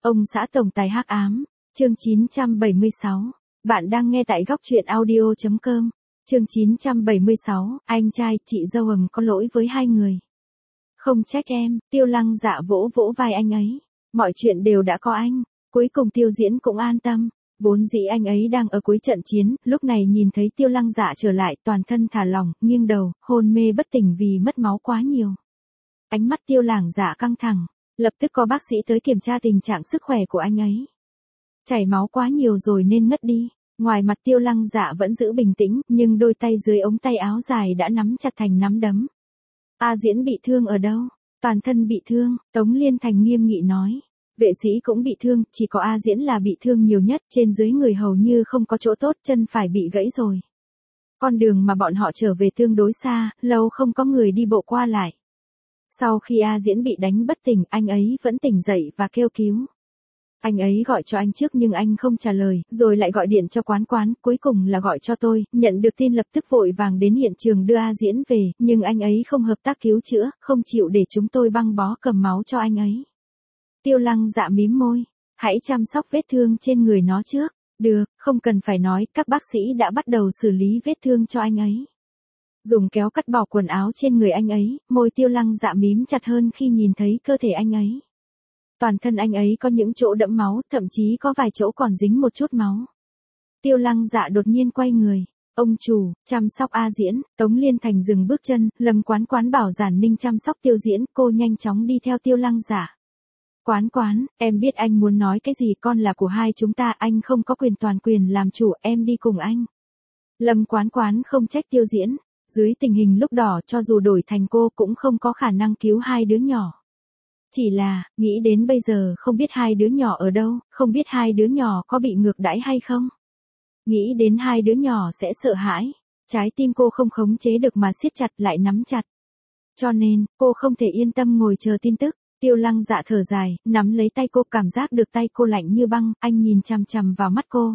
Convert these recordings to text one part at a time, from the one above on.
Ông xã tổng tài hắc ám, chương 976. Bạn đang nghe tại góc truyện audio.com. Chương 976, anh trai, chị dâu có lỗi với hai người. Không trách em, Tiêu Lăng Dạ vỗ vỗ vai anh ấy. Mọi chuyện đều đã có anh, cuối cùng Tiêu Diễn cũng an tâm. Vốn dĩ anh ấy đang ở cuối trận chiến, lúc này nhìn thấy Tiêu Lăng Dạ trở lại, toàn thân thả lỏng, nghiêng đầu, hôn mê bất tỉnh vì mất máu quá nhiều. Ánh mắt Tiêu Lăng Dạ căng thẳng, lập tức có bác sĩ tới kiểm tra tình trạng sức khỏe của anh ấy. Chảy máu quá nhiều rồi nên ngất đi. Ngoài mặt Tiêu Lăng Dạ vẫn giữ bình tĩnh, nhưng đôi tay dưới ống tay áo dài đã nắm chặt thành nắm đấm. A Diễn bị thương ở đâu? Toàn thân bị thương, Tống Liên Thành nghiêm nghị nói. Vệ sĩ cũng bị thương, chỉ có A Diễn là bị thương nhiều nhất, trên dưới người hầu như không có chỗ tốt, chân phải bị gãy rồi. Con đường mà bọn họ trở về tương đối xa, lâu không có người đi bộ qua lại. Sau khi A Diễn bị đánh bất tỉnh, anh ấy vẫn tỉnh dậy và kêu cứu. Anh ấy gọi cho anh trước nhưng anh không trả lời, rồi lại gọi điện cho quán, cuối cùng là gọi cho tôi, nhận được tin lập tức vội vàng đến hiện trường đưa A Diễn về, nhưng anh ấy không hợp tác cứu chữa, không chịu để chúng tôi băng bó cầm máu cho anh ấy. Tiêu Lăng Dạ mím môi, hãy chăm sóc vết thương trên người nó trước. Được, không cần phải nói, các bác sĩ đã bắt đầu xử lý vết thương cho anh ấy. Dùng kéo cắt bỏ quần áo trên người anh ấy, môi Tiêu Lăng Dạ mím chặt hơn khi nhìn thấy cơ thể anh ấy. Toàn thân anh ấy có những chỗ đẫm máu, thậm chí có vài chỗ còn dính một chút máu. Tiêu Lăng Dạ đột nhiên quay người. Ông chủ, chăm sóc A Diễn. Tống Liên Thành dừng bước chân, Lâm Quán bảo Giản Ninh chăm sóc Tiêu Diễn, cô nhanh chóng đi theo Tiêu Lăng Dạ. Quán, em biết anh muốn nói cái gì, con là của hai chúng ta, anh không có toàn quyền làm chủ, em đi cùng anh. Lâm Quán không trách Tiêu Diễn. Dưới tình hình lúc đỏ, cho dù đổi thành cô cũng không có khả năng cứu hai đứa nhỏ. Chỉ là, nghĩ đến bây giờ không biết hai đứa nhỏ ở đâu, không biết hai đứa nhỏ có bị ngược đãi hay không. Nghĩ đến hai đứa nhỏ sẽ sợ hãi, trái tim cô không khống chế được mà siết chặt lại nắm chặt. Cho nên, cô không thể yên tâm ngồi chờ tin tức. Tiêu Lăng Dạ thở dài, nắm lấy tay cô, cảm giác được tay cô lạnh như băng, anh nhìn chằm chằm vào mắt cô.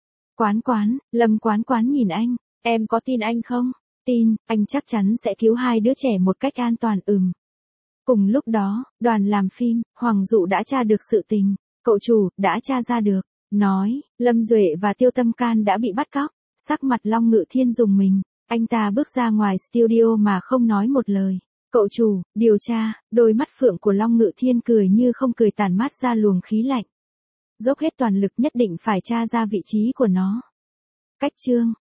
Lâm Quán nhìn anh, em có tin anh không? Tin, anh chắc chắn sẽ cứu hai đứa trẻ một cách an toàn. Cùng lúc đó, đoàn làm phim, Hoàng Dụ đã tra được sự tình. Cậu chủ, đã tra ra được. Nói, Lâm Duệ và Tiêu Tâm Can đã bị bắt cóc. Sắc mặt Long Ngự Thiên rùng mình. Anh ta bước ra ngoài studio mà không nói một lời. Cậu chủ, điều tra, đôi mắt phượng của Long Ngự Thiên cười như không cười, tản mát ra luồng khí lạnh. Dốc hết toàn lực, nhất định phải tra ra vị trí của nó. Cách chương.